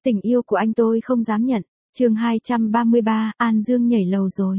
Tình yêu của anh tôi không dám nhận. Chương 233, An Dương nhảy lầu rồi.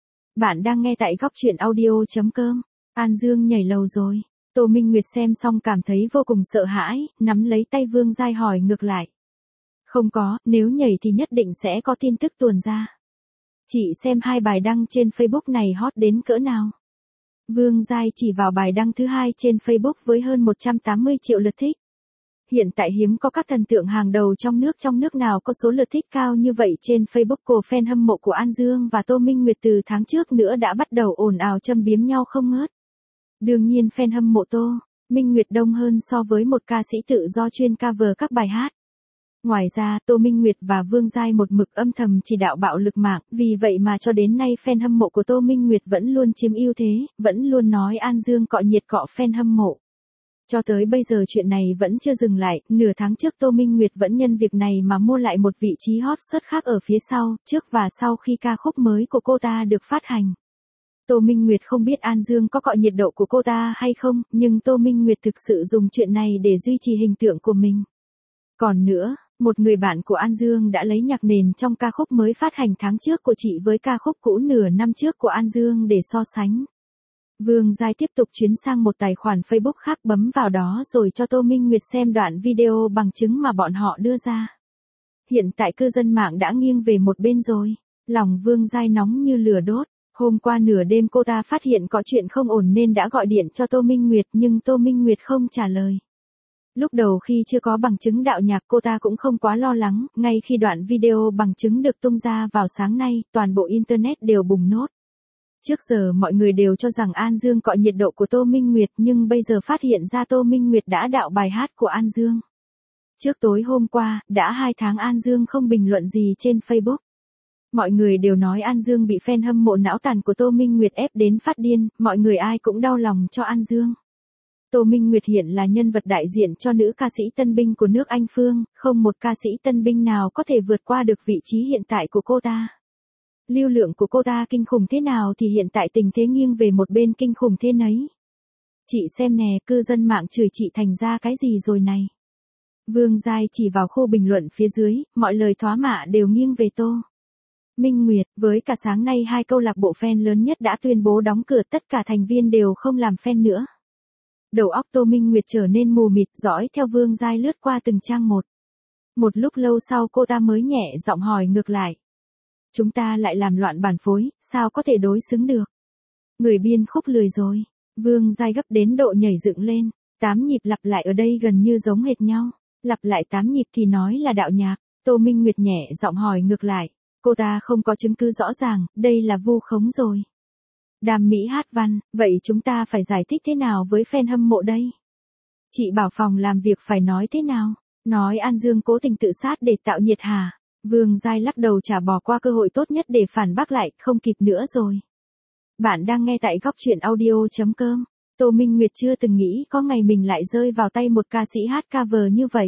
Bạn đang nghe tại góc truyện audio.com. An Dương nhảy lầu rồi. Tô Minh Nguyệt xem xong cảm thấy vô cùng sợ hãi, nắm lấy tay Vương Giai hỏi ngược lại. Không có, nếu nhảy thì nhất định sẽ có tin tức tuồn ra. Chị xem 2 bài đăng trên Facebook này hot đến cỡ nào? Vương Giai chỉ vào bài đăng thứ 2 trên Facebook với hơn 180 triệu lượt thích. Hiện tại hiếm có các thần tượng hàng đầu trong nước nào có số lượt thích cao như vậy trên Facebook của fan hâm mộ của An Dương và Tô Minh Nguyệt từ tháng trước nữa đã bắt đầu ồn ào châm biếm nhau không ngớt. Đương nhiên fan hâm mộ Tô Minh Nguyệt đông hơn so với một ca sĩ tự do chuyên cover các bài hát. Ngoài ra, Tô Minh Nguyệt và Vương Giai một mực âm thầm chỉ đạo bạo lực mạng, vì vậy mà cho đến nay fan hâm mộ của Tô Minh Nguyệt vẫn luôn chiếm ưu thế, vẫn luôn nói An Dương cọ nhiệt cọ fan hâm mộ. Cho tới bây giờ chuyện này vẫn chưa dừng lại, nửa tháng trước Tô Minh Nguyệt vẫn nhân việc này mà mua lại một vị trí hot search khác ở phía sau, trước và sau khi ca khúc mới của cô ta được phát hành. Tô Minh Nguyệt không biết An Dương có cọ nhiệt độ của cô ta hay không, nhưng Tô Minh Nguyệt thực sự dùng chuyện này để duy trì hình tượng của mình. Còn nữa, một người bạn của An Dương đã lấy nhạc nền trong ca khúc mới phát hành tháng trước của chị với ca khúc cũ nửa năm trước của An Dương để so sánh. Vương Giai tiếp tục chuyển sang một tài khoản Facebook khác bấm vào đó rồi cho Tô Minh Nguyệt xem đoạn video bằng chứng mà bọn họ đưa ra. Hiện tại cư dân mạng đã nghiêng về một bên rồi. Lòng Vương Giai nóng như lửa đốt. Hôm qua nửa đêm cô ta phát hiện có chuyện không ổn nên đã gọi điện cho Tô Minh Nguyệt nhưng Tô Minh Nguyệt không trả lời. Lúc đầu khi chưa có bằng chứng đạo nhạc cô ta cũng không quá lo lắng, ngay khi đoạn video bằng chứng được tung ra vào sáng nay, toàn bộ Internet đều bùng nốt. Trước giờ mọi người đều cho rằng An Dương cọ nhiệt độ của Tô Minh Nguyệt nhưng bây giờ phát hiện ra Tô Minh Nguyệt đã đạo bài hát của An Dương. Trước tối hôm qua, đã 2 tháng An Dương không bình luận gì trên Facebook. Mọi người đều nói An Dương bị fan hâm mộ não tàn của Tô Minh Nguyệt ép đến phát điên, mọi người ai cũng đau lòng cho An Dương. Tô Minh Nguyệt hiện là nhân vật đại diện cho nữ ca sĩ tân binh của nước Anh Phương, không một ca sĩ tân binh nào có thể vượt qua được vị trí hiện tại của cô ta. Lưu lượng của cô ta kinh khủng thế nào thì hiện tại tình thế nghiêng về một bên kinh khủng thế nấy. Chị xem nè, cư dân mạng chửi chị thành ra cái gì rồi này. Vương Giai chỉ vào khu bình luận phía dưới, mọi lời thoá mạ đều nghiêng về Tô Minh Nguyệt. Với cả sáng nay 2 câu lạc bộ fan lớn nhất đã tuyên bố đóng cửa, tất cả thành viên đều không làm fan nữa. Đầu óc Tô Minh Nguyệt trở nên mù mịt, dõi theo Vương Giai lướt qua từng trang một. Một lúc lâu sau cô ta mới nhẹ giọng hỏi ngược lại. Chúng ta lại làm loạn bản phối, sao có thể đối xứng được? Người biên khúc lười rồi. Vương Giai gấp đến độ nhảy dựng lên. 8 nhịp lặp lại ở đây gần như giống hệt nhau. Lặp lại 8 nhịp thì nói là đạo nhạc. Tô Minh Nguyệt nhẹ giọng hỏi ngược lại. Cô ta không có chứng cứ rõ ràng, đây là vu khống rồi. Đàm Mỹ hát văn, vậy chúng ta phải giải thích thế nào với fan hâm mộ đây? Chị bảo phòng làm việc phải nói thế nào? Nói An Dương cố tình tự sát để tạo nhiệt hả? Vương Giai lắc đầu chả bỏ qua cơ hội tốt nhất để phản bác lại, không kịp nữa rồi. Bạn đang nghe tại góc truyện audio.com. Tô Minh Nguyệt chưa từng nghĩ có ngày mình lại rơi vào tay một ca sĩ hát cover như vậy.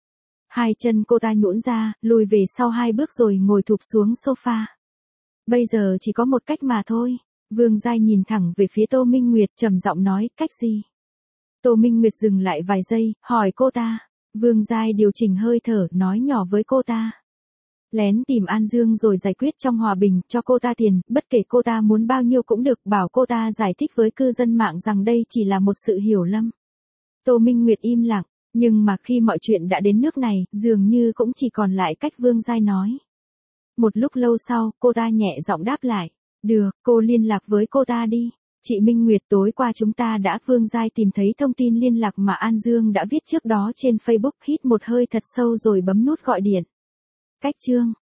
2 chân cô ta nhũn ra, lùi về sau 2 bước rồi ngồi thụp xuống sofa. Bây giờ chỉ có một cách mà thôi. Vương Giai nhìn thẳng về phía Tô Minh Nguyệt trầm giọng nói, cách gì? Tô Minh Nguyệt dừng lại vài giây, hỏi cô ta. Vương Giai điều chỉnh hơi thở, nói nhỏ với cô ta. Lén tìm An Dương rồi giải quyết trong hòa bình, cho cô ta tiền, bất kể cô ta muốn bao nhiêu cũng được, bảo cô ta giải thích với cư dân mạng rằng đây chỉ là một sự hiểu lầm. Tô Minh Nguyệt im lặng, nhưng mà khi mọi chuyện đã đến nước này, dường như cũng chỉ còn lại cách Vương Giai nói. Một lúc lâu sau, cô ta nhẹ giọng đáp lại. Được, cô liên lạc với cô ta đi. Chị Minh Nguyệt, tối qua chúng ta đã. Vương Giai tìm thấy thông tin liên lạc mà An Dương đã viết trước đó trên Facebook, hít một hơi thật sâu rồi bấm nút gọi điện. Cách chương